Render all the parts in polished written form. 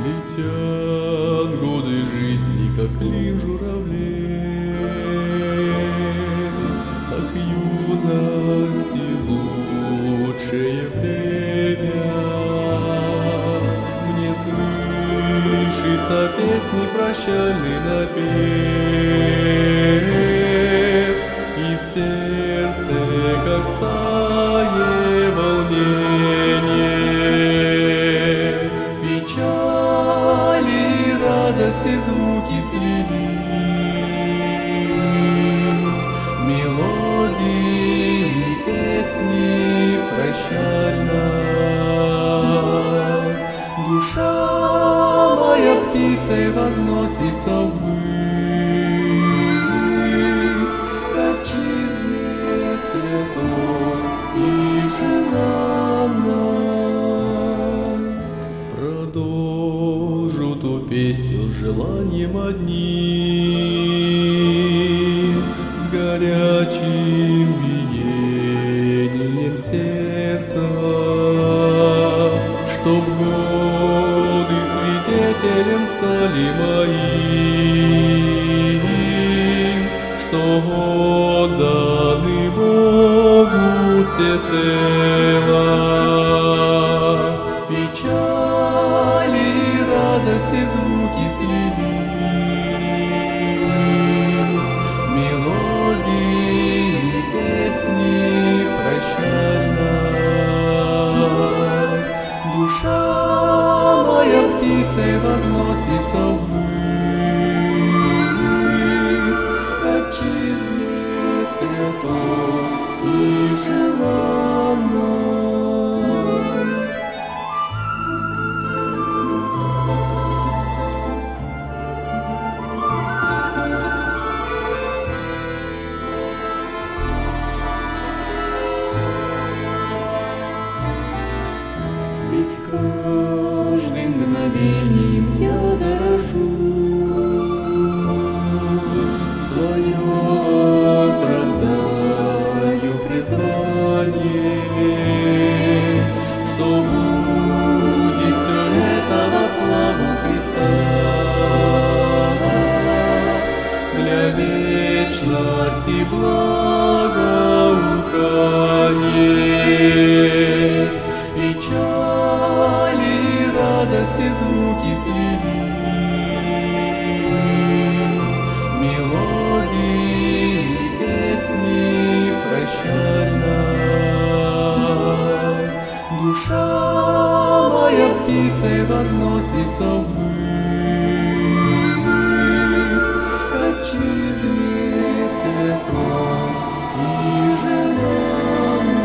Летят годы жизни, как клин журавлей, как юности лучшее время. Мне слышится песни прощальный напев, и в сердце, как в стае, волнение. Печали и радости звуки слились, мелодии и песни прощальной. Душа моя птицей возносится ввысь, к отчизне святой и желанной. Продолжу ту песню с желанием одним, с горячим биением сердца, чтоб годы свидетелем стали моим, что отданы Богу всецело. Печали и радости звуки слились, мелодии и песни прощальной. Душа моя птицей возносится ввысь, к отчизне святой и желанной. Ведь каждым мгновением я дорожу, свое оправдаю призвание, что будет все это во славу Христа, для вечности благоухание. Печали и радости звуки слились, мелодии и песни прощальной. Душа моя птицей возносится ввысь, к отчизне святой и желанной.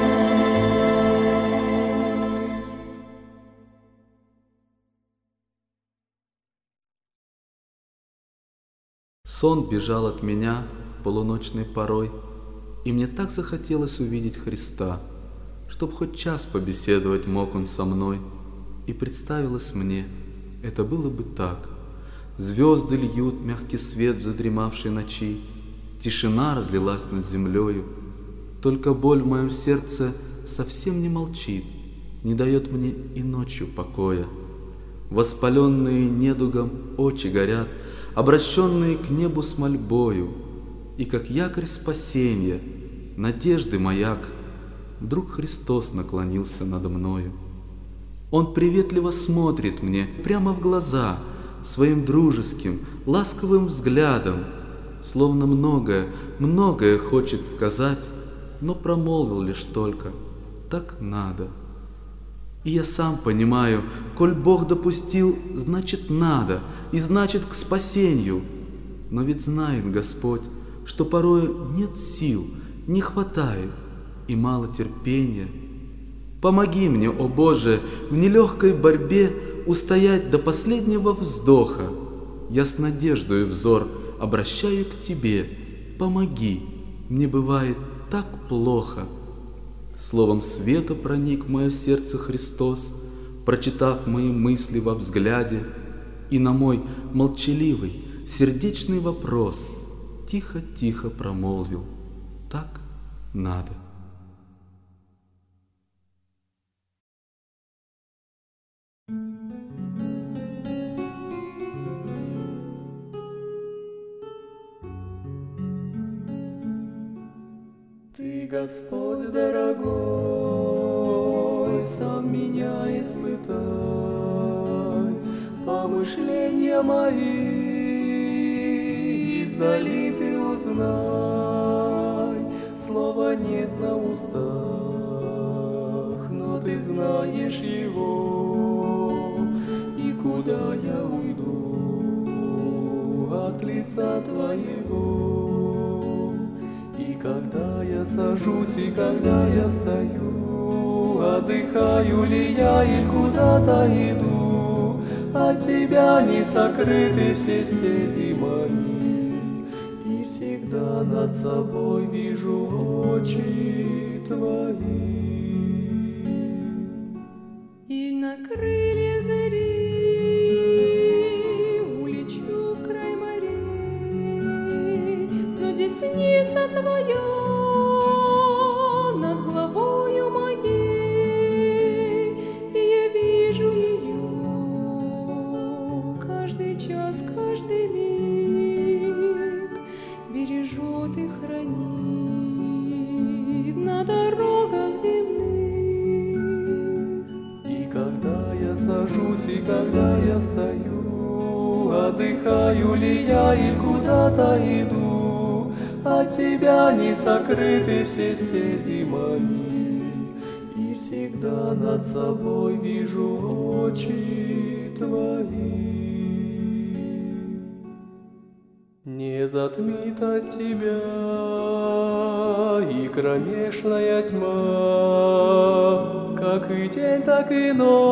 Сон бежал от меня полуночной порой, и мне так захотелось увидеть Христа, чтоб хоть час побеседовать мог Он со мной. И представилось мне, это было бы так. Звезды льют мягкий свет в задремавшей ночи, тишина разлилась над землею, только боль в моем сердце совсем не молчит, не дает мне и ночью покоя. Воспаленные недугом очи горят, обращенные к небу с мольбою, и как якорь спасенья, надежды маяк, вдруг Христос наклонился надо мною. Он приветливо смотрит мне прямо в глаза своим дружеским, ласковым взглядом, словно многое, многое хочет сказать, но промолвил лишь только: так надо. И я сам понимаю, коль Бог допустил, значит надо, и значит к спасению. Но ведь знает Господь, что порою нет сил, не хватает и мало терпения. Помоги мне, о Боже, в нелегкой борьбе устоять до последнего вздоха. Я с надеждой взор обращаю к Тебе. Помоги, мне бывает так плохо. Словом света проник в мое сердце Христос, прочитав мои мысли во взгляде, и на мой молчаливый, сердечный вопрос тихо-тихо промолвил: так надо. Господь дорогой, сам меня испытай, помышления мои издали ты узнай. Слова нет на устах, но ты знаешь его, и куда я уйду от лица твоего. И когда я сажусь, и когда я стою, отдыхаю ли я или куда-то иду, от тебя не сокрыты все стези мои, и всегда над собой вижу очи твои. И на крылья зари улечу в край морей, но десница твоя над головою моей, и я вижу ее каждый час, каждый миг, бережет и хранит на дорогах земных. И когда я сажусь, и когда я стою, отдыхаю ли я или куда-то иду, от тебя не сокрыты все стези мои, и всегда над собой вижу очи твои. Не затмит от тебя и кромешная тьма, как и день, так и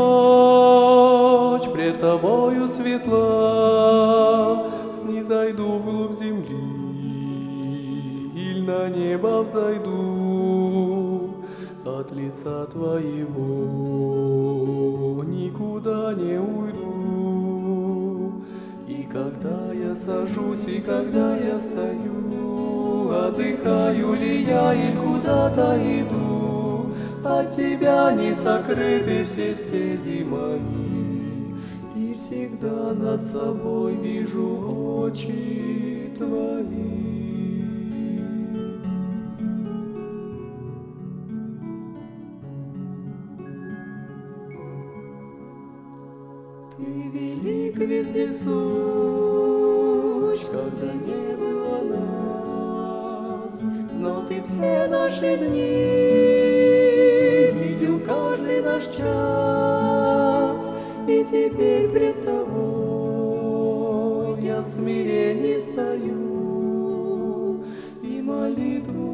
ночь пред тобою светла. Снизойду вглубь земли, или на небо взойду, от лица твоего никуда не уйду. И когда я сажусь, и когда я стою, отдыхаю ли я или куда-то иду, от тебя не сокрыты все стези мои, и всегда над собой вижу очи твои. Ты велик вездесущ, когда не было нас, знал ты все наши дни, видел каждый наш час, и теперь пред тобой я в смирении стою, и молитву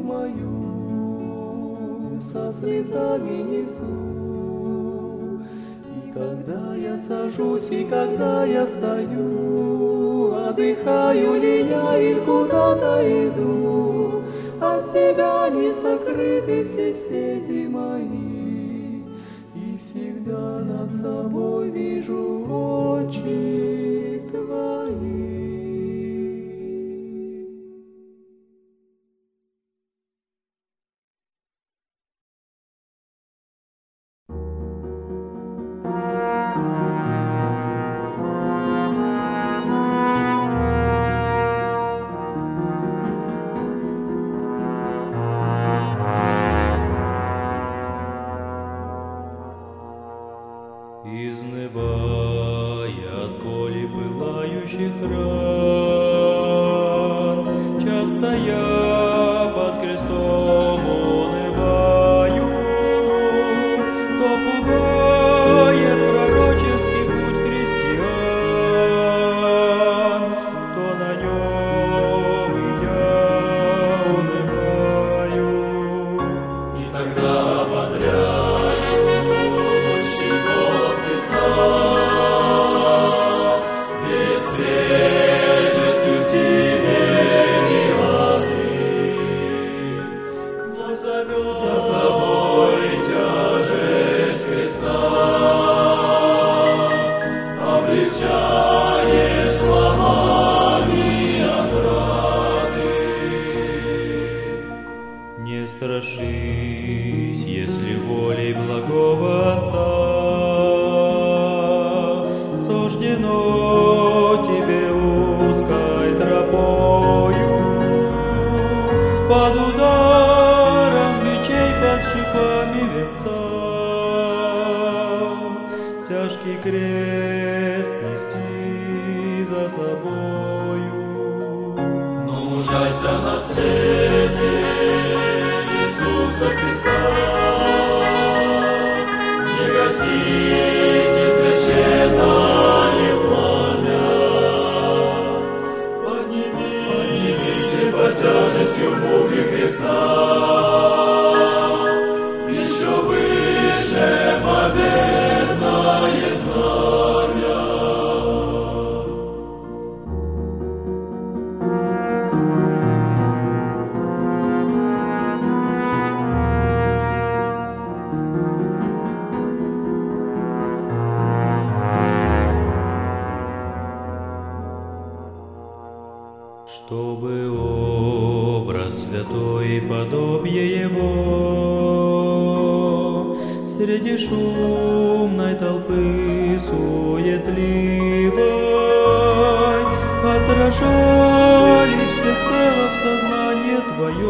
мою со слезами несу. Когда я сажусь, и когда я стою, отдыхаю ли я или куда-то иду, от тебя не сокрыты все стези мои, и всегда над собой вижу очи твои. Изнывая от боли пылающих ран, часто я под крестом унываю, то пугает пророческий путь христиан, то на нем идя унываю. И тогда ободряющий голос Христа, ведь свежестью тебе воды, вновь зовет за собой тяжесть креста, облегчает словами отрады. Не страшись, если волей благого Отца суждено тебе узкой тропою под ударом тяжкий крест нести за собою. Но мужайся на свете Иисуса Христа, не гасите священное пламя, поднимите под тяжестью муки креста, еще выше победное знамя. Чтобы образ святой и подобие Его среди шумной толпы суетливой отражались всецело в сознании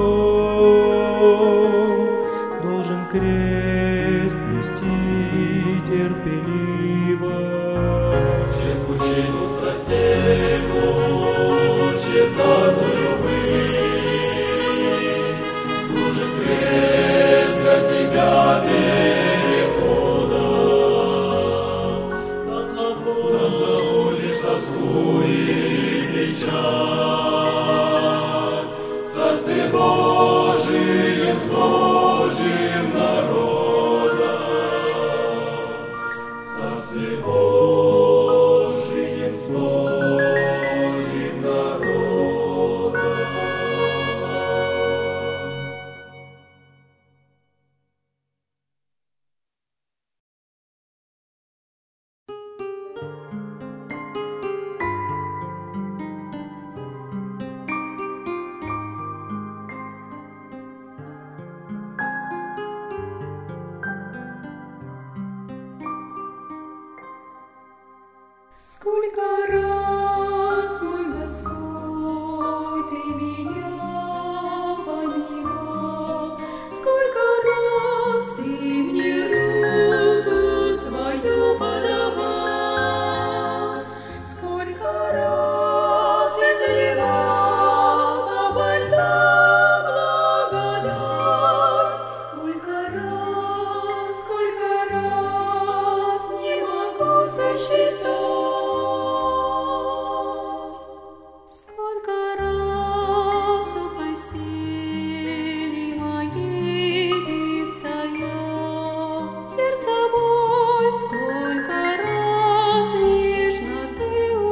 Твоем, должен крест нести терпеливо. Через пучину страстей через задную высь служит крест для тебя переходом. Там забудешь тоску и печаль, в Царстве Божием с Божьим народом, в Царстве Божием с Божьим народом. Сколько раз, мой Господь, Ты меня поднимал, сколько раз Ты мне руку свою подавал, сколько раз изливал на бальзам благодать, сколько раз не могу сосчитать. Сколько раз у постели моей Ты стоял, сердце боль, сколько раз нежно Ты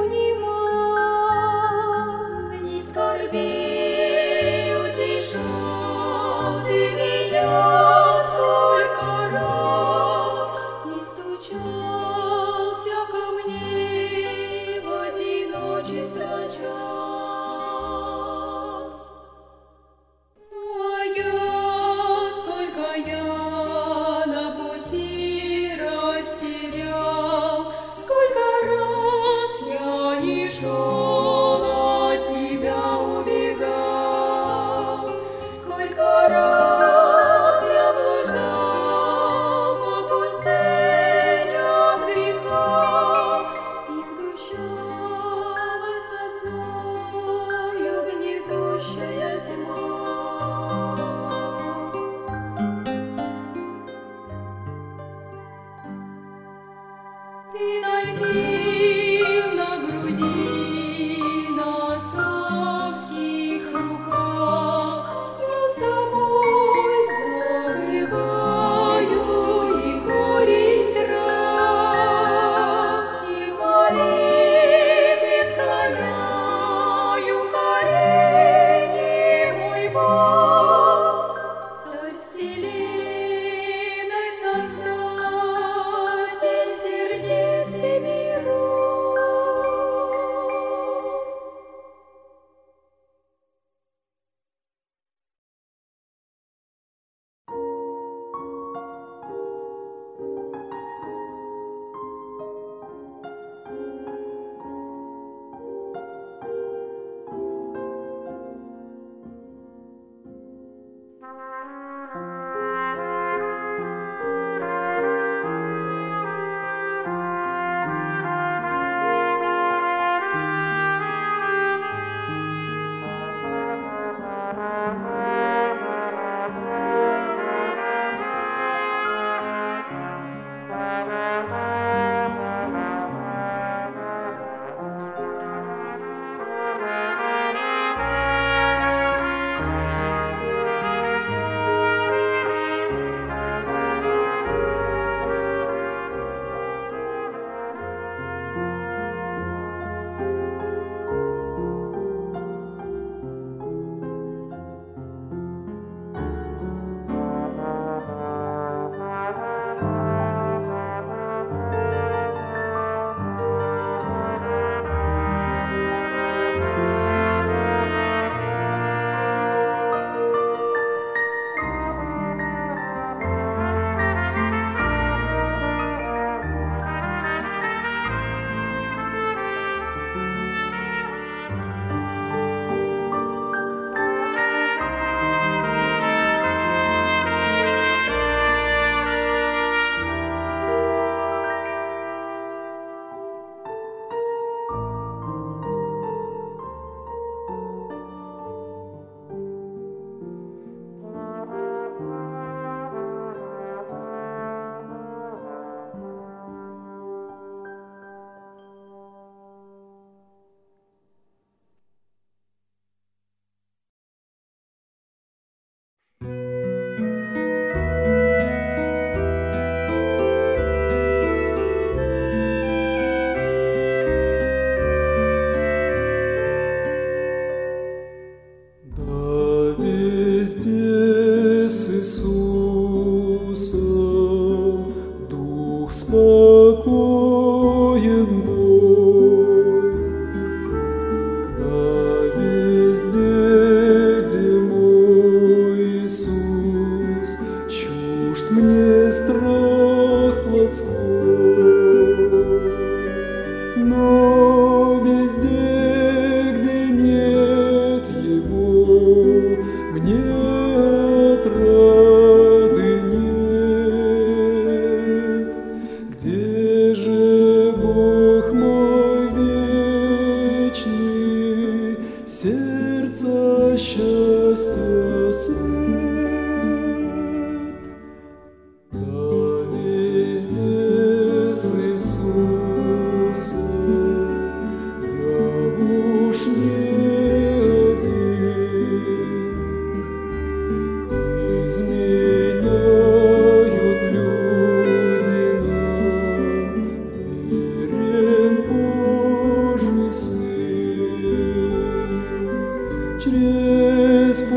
унимал, дни скорбей утешал Ты меня, сколько раз не стучался ко мне в одиночество час. Ну, а сколько я на пути растерял, сколько раз я не шел, от Тебя убегал, сколько раз я блуждал по пустыням греха, и сгущалась над мною гнетущая тьма. Ты носил на груди, на отцовских руках, я с Тобой забываю и горе, и страх, и в молитве склоняю колени, мой Бог, Царь вселенной, Создатель сердец и мира.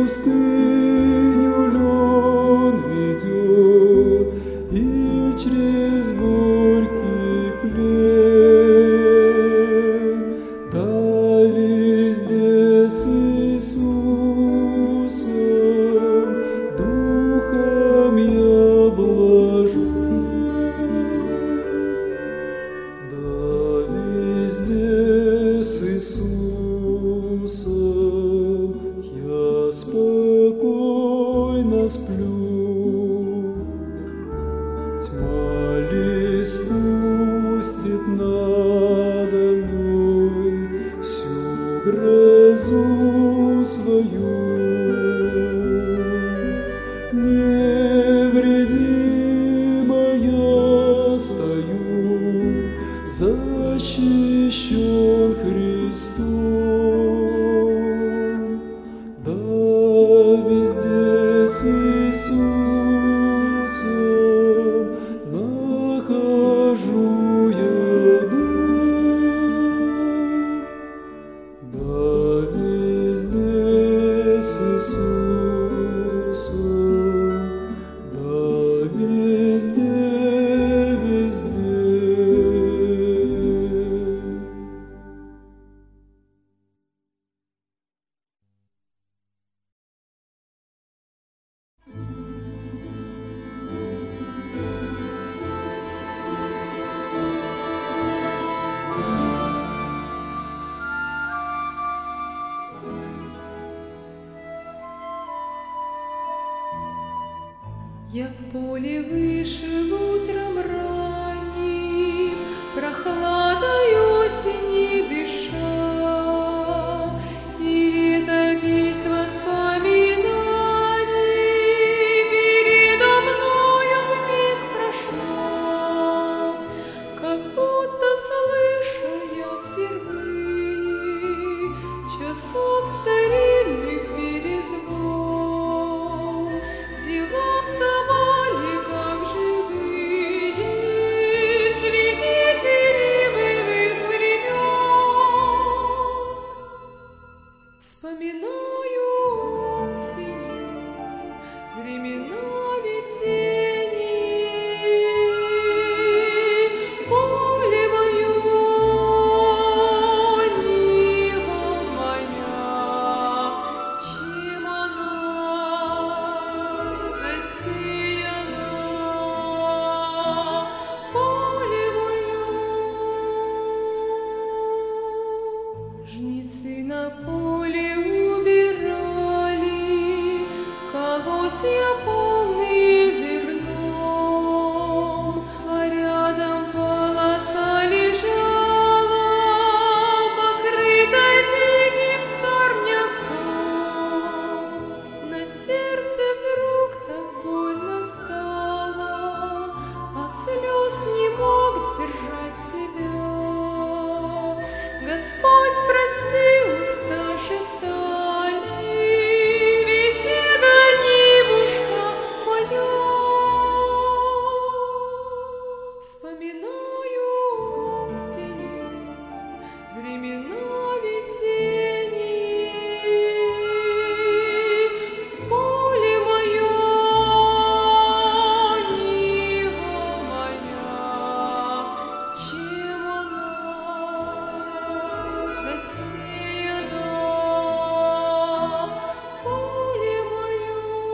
пустыню лен ведет и через горький плен. Да везде с Иисусом духом я блажен. Да везде с Иисусом я спокойно сплю. Тьма ли спустит надо мной всю грозу свою? Невредимо я стою, защищен Христом. Да везде с Иисусом нахожу я дом. Да везде с Иисусом, да везде, везде. Я в поле вышел утром ранним, прохладой осени дыша, и летопись воспоминаний передо мною вмиг прошла, как будто слышу я впервые часов старинных перезвон. Дела вставали, как живые свидетели былых времен. Вспоминаю осенью времена весенние, поле мое, нива моя, чем она засеяна, поле мое. Жнецы на поле убирали колосья полные зерном, а рядом полоса лежала, покрытая диким сорняком. На сердце вдруг так больно стало, от слез не мог сдержать себя. Господь, прости, уста шептали, ведь это нивушка моя. Вспоминаю осенью времена весенние, поле мое, нива моя, чем она засеяна, поле мое.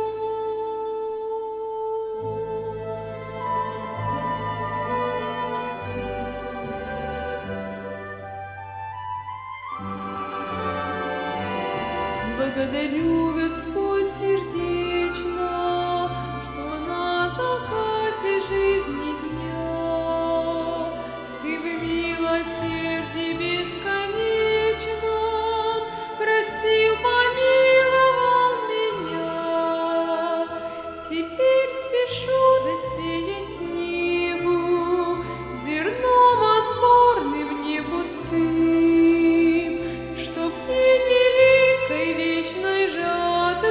Благодарю, Господь, сердечно, что на закате жизни дня Ты в милосердии бесконечном простил, помиловал меня. Теперь спешу засеять ниву зерном отборным, не пустым, чтоб день великой вечной жатвы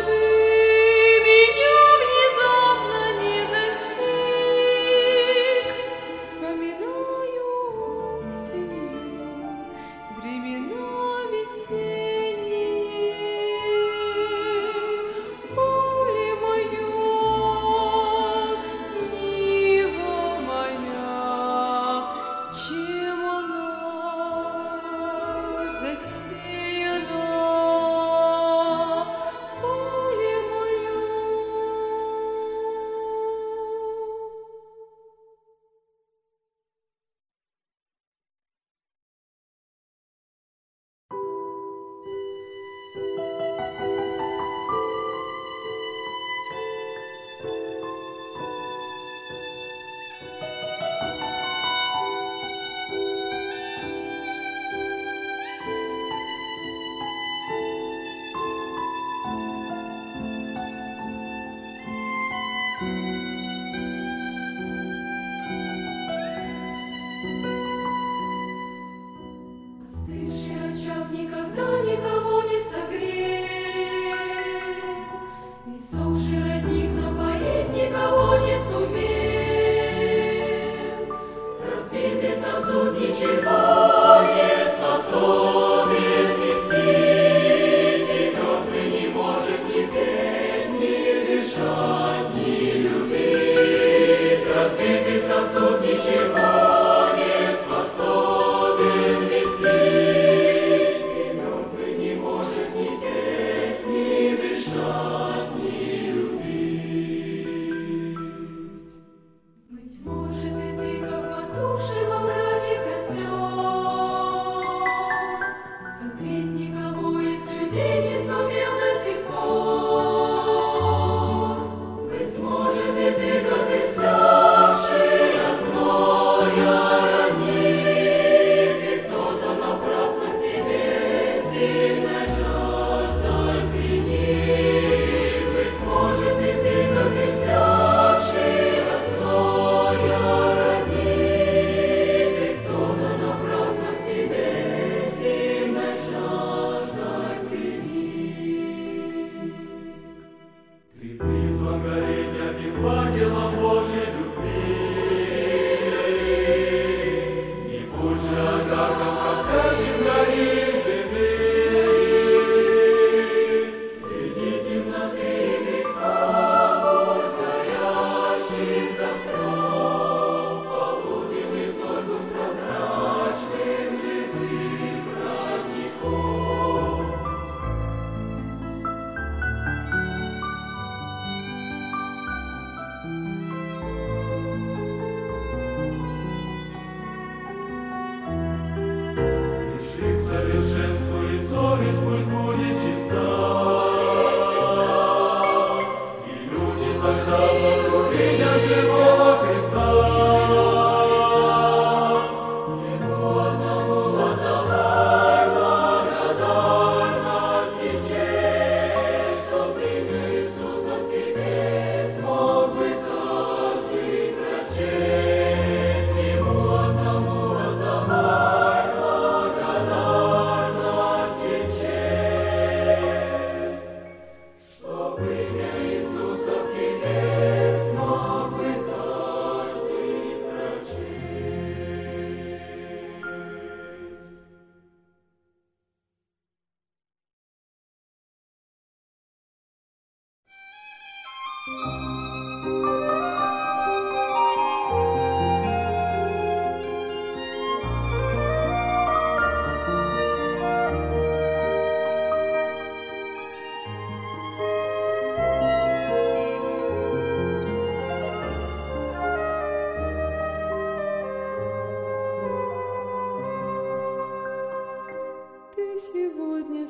Ты сегодня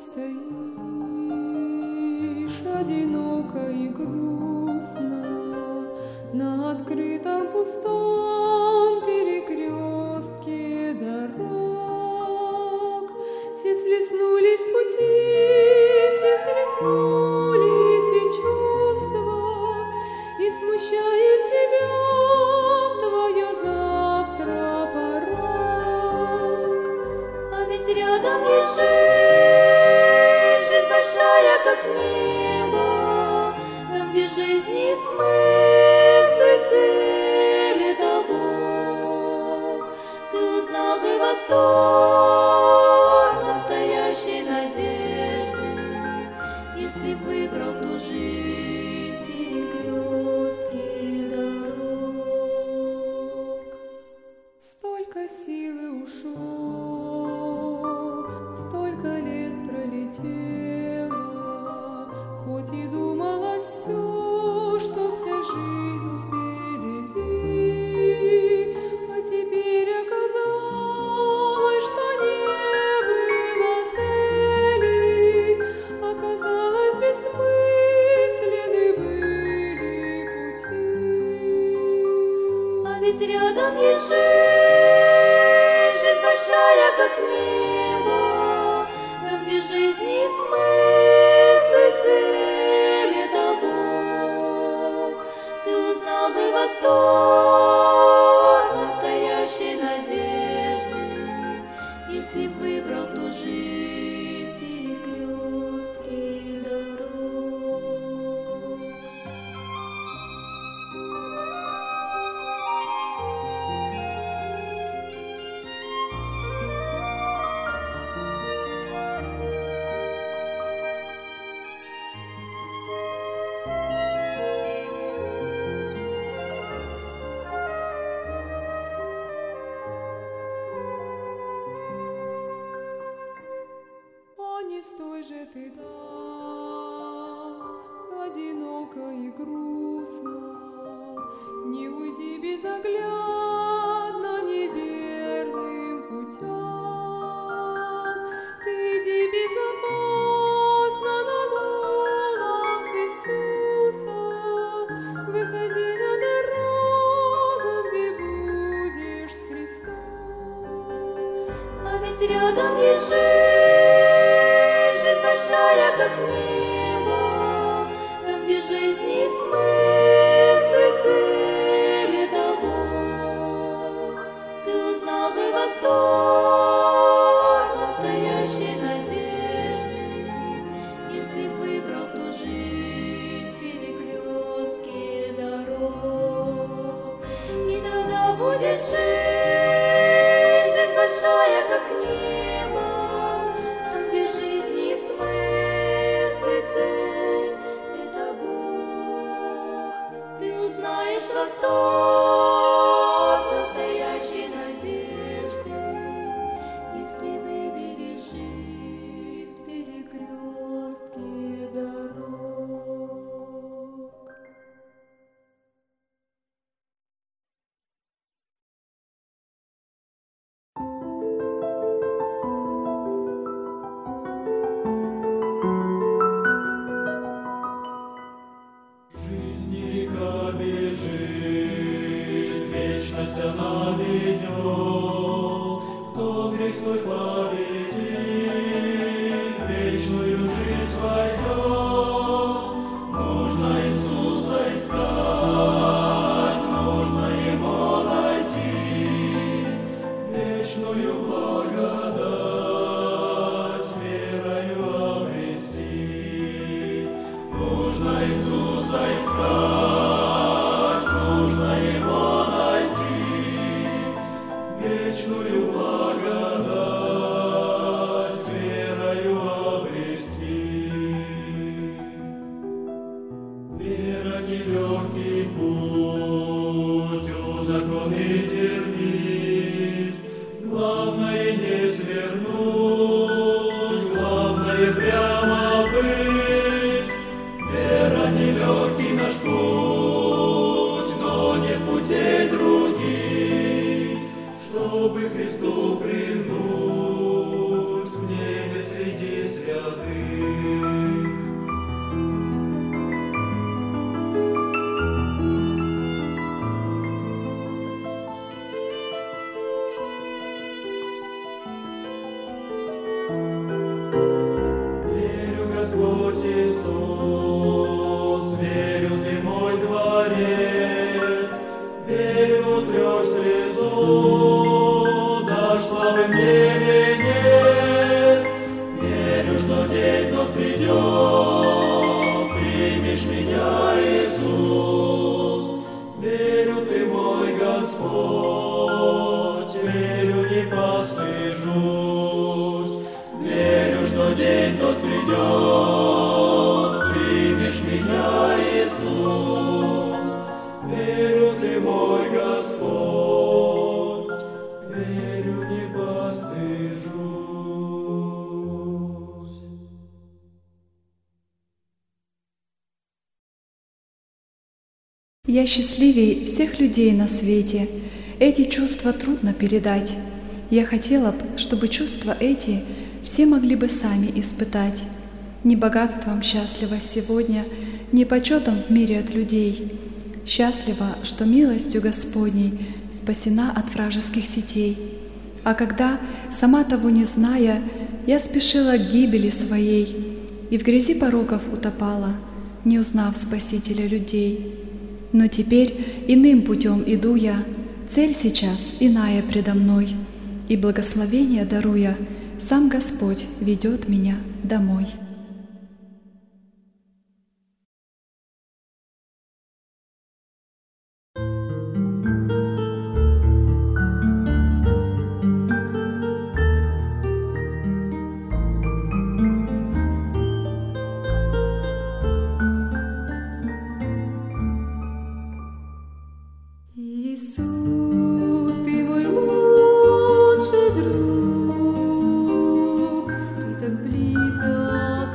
стоишь одиноко и грустно на открытом пустом перекрестке дорог. Все слеснулись пути, все слеснулись и чувства, и смущает тебя в твое завтра порог. А ведь рядом есть жизнь большая, как небо, там, где жизни смысл и цель — это Бог. Ты узнал бы восторг настоящей надежды, если б выбрал ту жизнь в перекрестке дорог. Столько силы ушло, столько лет пролетело, хоть и думалось все, что вся жизнь впереди, а теперь оказалось, что не было цели, оказалось, бессмысленны были пути. А ведь рядом есть жизнь большая, как небо, там, где жизни смысл и цель — это Бог. Ты узнал бы восторг настоящей надежды, если б выбрал ту жизнь в перекрестке дорог. А не стой же ты так одиноко и грустно, не уйди безоглядно неверным путям. Ты иди безопасно на голос Иисуса, выходи на дорогу, где будешь с Христом. А ведь рядом есть жизнь большая, как небо, там, где жизни смысл и цель — это Бог. Ты узнал бы восторг настоящей надежды, если б выбрал ту жизнь в перекрестке дорог. И тогда будет жизнь большая, как небо, там, где жизни смысл и цель — это Бог. Ты узнаешь восторг настоящей надежды, если выберешь жизнь в перекрестке дорог. Жизнь река бежит, вечность она ведет. Кто грех свой победит, вечную жизнь войдет. Нужно Иисуса искать, нужно Его найти, вечную благодать верою обрести. Нужно Иисуса искать, нужно Его найти, вечную благодать свернуть, главное прямо быть. Вера нелегкий наш путь, но нет путей других, чтобы Христу прильнуть в небе среди святых. Верю, Господь Иисус, верю, Ты мой Творец, верю, трешь слезу, дашь славы мне венец. Верю, что день тот придет, примешь меня, Иисус. Верю, Ты мой Господь, верю, не постыжусь. Верю, что день тот придет, примешь меня, Иисус. Верю, Ты мой Господь, верю, не постыжусь. Я счастливей всех людей на свете. Эти чувства трудно передать. Я хотела б, чтобы чувства эти все могли бы сами испытать. Не богатством счастлива сегодня, не почетом в мире от людей. Счастлива, что милостью Господней спасена от вражеских сетей. А когда, сама того не зная, я спешила к гибели своей и в грязи пороков утопала, не узнав Спасителя людей. Но теперь иным путем иду я, цель сейчас иная предо мной, и благословение даруя, сам Господь ведет меня домой. Иисус, Ты мой лучший друг, Ты так близок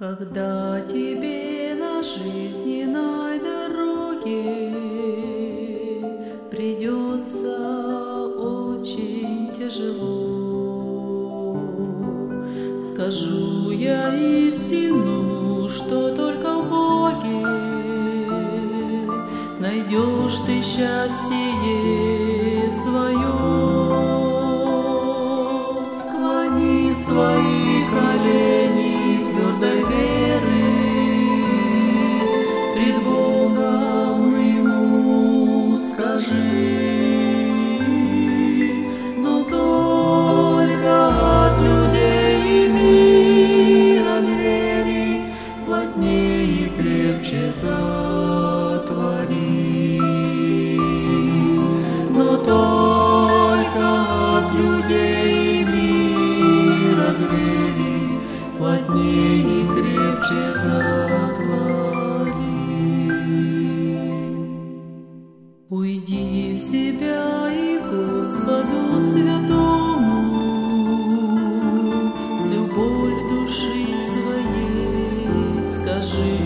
Когда тебе на жизненной дороге придется очень тяжело, скажу я истину, что только в Боге найдешь ты счастье свое. Склони свои колени твердой веры пред Богом ему скажи, но только от людей и мира двери плотнее и крепче затвори, но только от людей и мира двери плотнее и крепче затвори. Уйди в себя и Господу святому всю боль души своей скажи.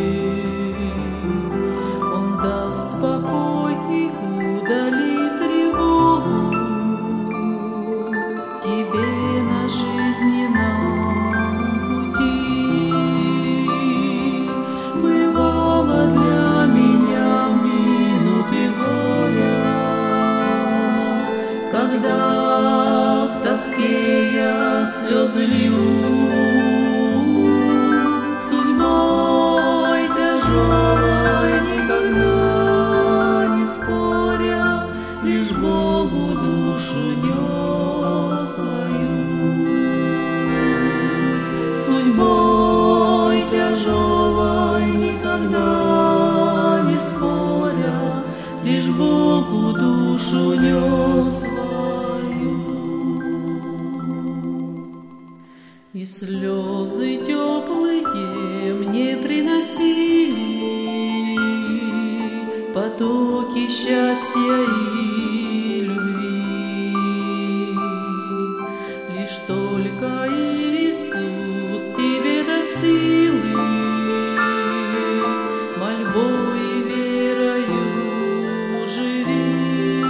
Он даст покой и удалит тревогу тебе на жизненном пути. Бывало для меня минуты горя, когда в тоске я слезы лью, судьбой тяжелой никогда не споря, лишь Богу душу нес свою. Судьбой тяжелой никогда не споря, лишь Богу душу нес свою. И слезы теплые мне приносили потоки счастья и любви. Лишь только Иисус тебе до силы мольбой и верою живи.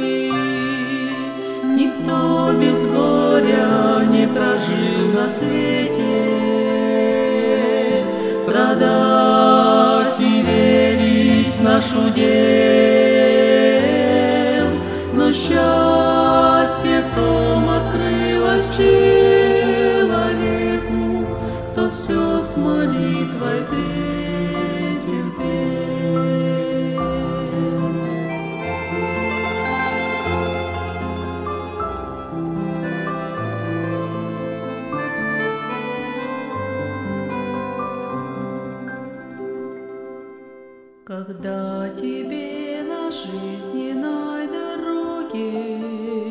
Никто без горя не прожил на свете, страдать и верить в наш удел, но счастье в том открылось человеку, кто все с молитвой претерпел. Когда тебе на жизненной дороге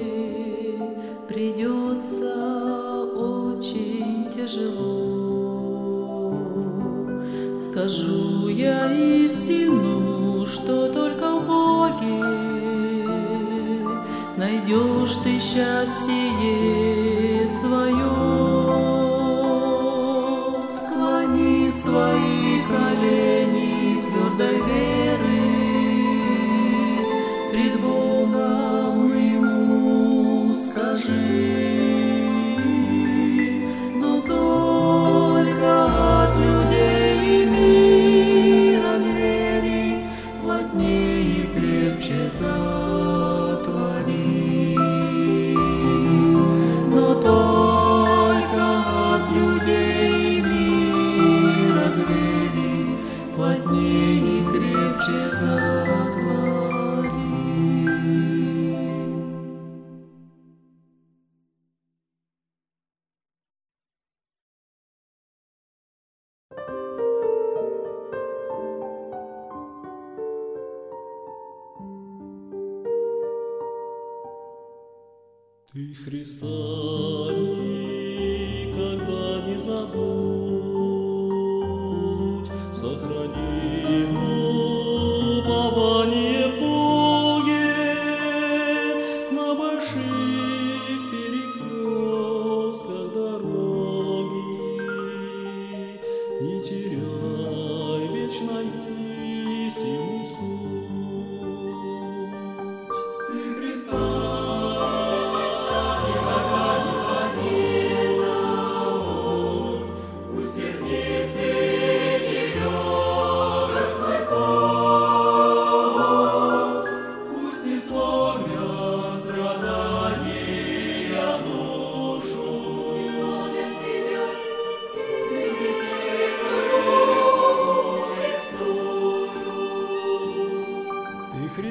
придется очень тяжело, скажу я истину, что только в Боге найдешь ты счастье свое. Склони свои колени твердой веры пред Богом ему скажи, но только от людей и мира двери плотнее и крепче затвори, но только от людей и мира двери плотнее и крепче затвори. Ты Христа никогда не забудь, сохрани упование в Боге на больших перекрестках дороги.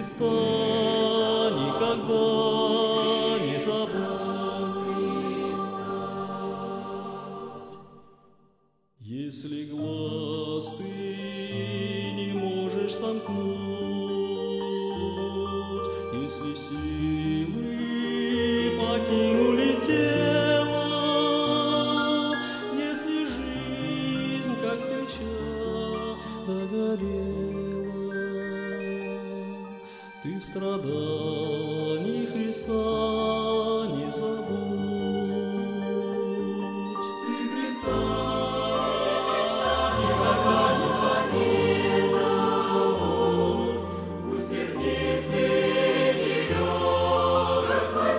Христа никогда не забудь. Если глаз ты не можешь сомкнуть, если силы покинули тело, если жизнь, как свеча, догорела, ты в страдании Христа не забудь. Ты Христа никогда не забудь. Пусть тернистый нелегок твой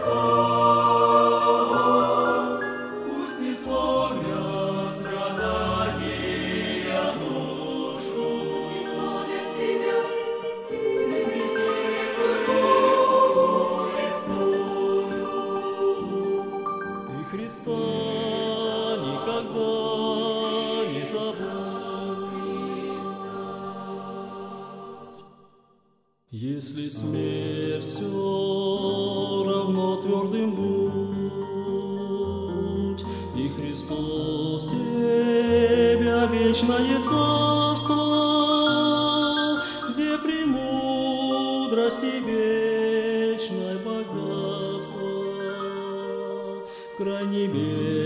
путь, пусть не сломят страдания душу, Не сломят тебя и метели, ты Христа никогда не забудь. Если смерть все равно твердым будь, и Христос тебя вечное царство, где премудрости вечное богатство, в край небес